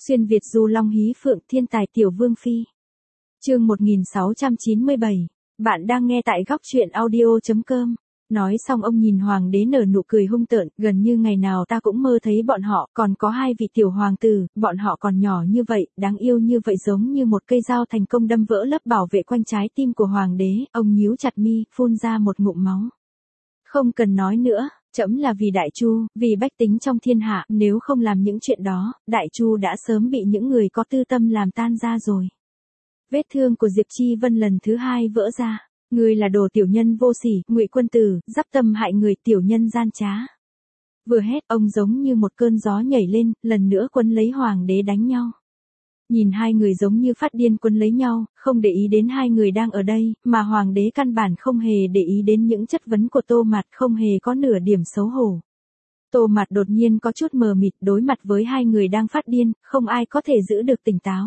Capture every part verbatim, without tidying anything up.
Xuyên Việt du long hí phượng thiên tài tiểu vương phi. Chương một nghìn sáu trăm chín mươi bảy. Bạn đang nghe tại góc truyện audio chấm com. Nói xong ông nhìn hoàng đế nở nụ cười hung tợn, gần như ngày nào ta cũng mơ thấy bọn họ, còn có hai vị tiểu hoàng tử, bọn họ còn nhỏ như vậy, đáng yêu như vậy, giống như một cây dao thành công đâm vỡ lớp bảo vệ quanh trái tim của hoàng đế. Ông nhíu chặt mi, phun ra một ngụm máu. Không cần nói nữa, trẫm là vì Đại Chu, vì bách tính trong thiên hạ, nếu không làm những chuyện đó, Đại Chu đã sớm bị những người có tư tâm làm tan ra rồi. Vết thương của Diệp Chi Vân lần thứ hai vỡ ra. Ngươi là đồ tiểu nhân vô sỉ, ngụy quân tử, dắp tâm hại người, tiểu nhân gian trá. Vừa hét, ông giống như một cơn gió nhảy lên, lần nữa quấn lấy hoàng đế đánh nhau. Nhìn hai người giống như phát điên quấn lấy nhau, không để ý đến hai người đang ở đây, mà hoàng đế căn bản không hề để ý đến những chất vấn của Tô Mạt, không hề có nửa điểm xấu hổ. Tô Mạt đột nhiên có chút mờ mịt, đối mặt với hai người đang phát điên, không ai có thể giữ được tỉnh táo.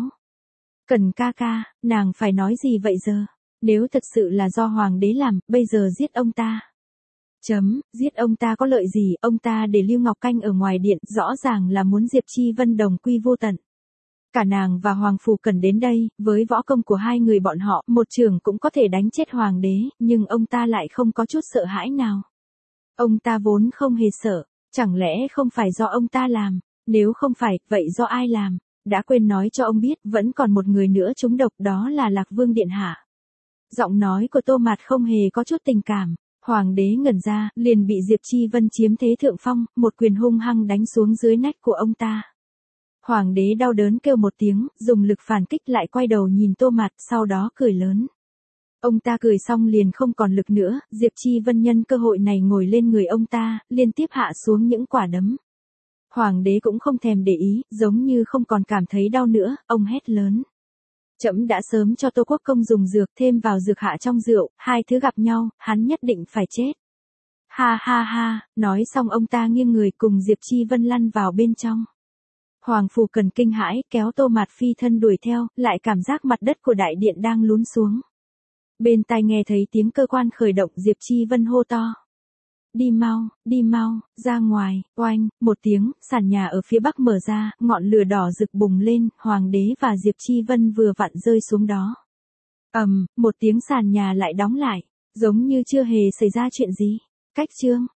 Cần ca ca, nàng phải nói gì vậy giờ? Nếu thật sự là do hoàng đế làm, bây giờ giết ông ta. Chấm, giết ông ta có lợi gì, ông ta để Lưu Ngọc canh ở ngoài điện, rõ ràng là muốn Diệp Chi Vân đồng quy vô tận. Cả nàng và Hoàng Phủ Cần đến đây, với võ công của hai người bọn họ, một trường cũng có thể đánh chết hoàng đế, nhưng ông ta lại không có chút sợ hãi nào. Ông ta vốn không hề sợ, chẳng lẽ không phải do ông ta làm, nếu không phải, vậy do ai làm? Đã quên nói cho ông biết, vẫn còn một người nữa trúng độc, đó là Lạc Vương điện hạ. Giọng nói của Tô Mạt không hề có chút tình cảm, hoàng đế ngẩn ra, liền bị Diệp Chi Vân chiếm thế thượng phong, một quyền hung hăng đánh xuống dưới nách của ông ta. Hoàng đế đau đớn kêu một tiếng, dùng lực phản kích lại quay đầu nhìn Tô Mạt, sau đó cười lớn. Ông ta cười xong liền không còn lực nữa, Diệp Chi Vân nhân cơ hội này ngồi lên người ông ta, liên tiếp hạ xuống những quả đấm. Hoàng đế cũng không thèm để ý, giống như không còn cảm thấy đau nữa, ông hét lớn. Trẫm đã sớm cho Tô Quốc Công dùng dược, thêm vào dược hạ trong rượu, hai thứ gặp nhau, hắn nhất định phải chết. Ha ha ha, nói xong ông ta nghiêng người cùng Diệp Chi Vân lăn vào bên trong. Hoàng Phủ Cần kinh hãi, kéo Tô Mạt phi thân đuổi theo, lại cảm giác mặt đất của đại điện đang lún xuống. Bên tai nghe thấy tiếng cơ quan khởi động, Diệp Chi Vân hô to. Đi mau, đi mau, ra ngoài, oanh, một tiếng, sàn nhà ở phía bắc mở ra, ngọn lửa đỏ rực bùng lên, hoàng đế và Diệp Chi Vân vừa vặn rơi xuống đó. Ầm, um, một tiếng sàn nhà lại đóng lại, giống như chưa hề xảy ra chuyện gì. Cách chương.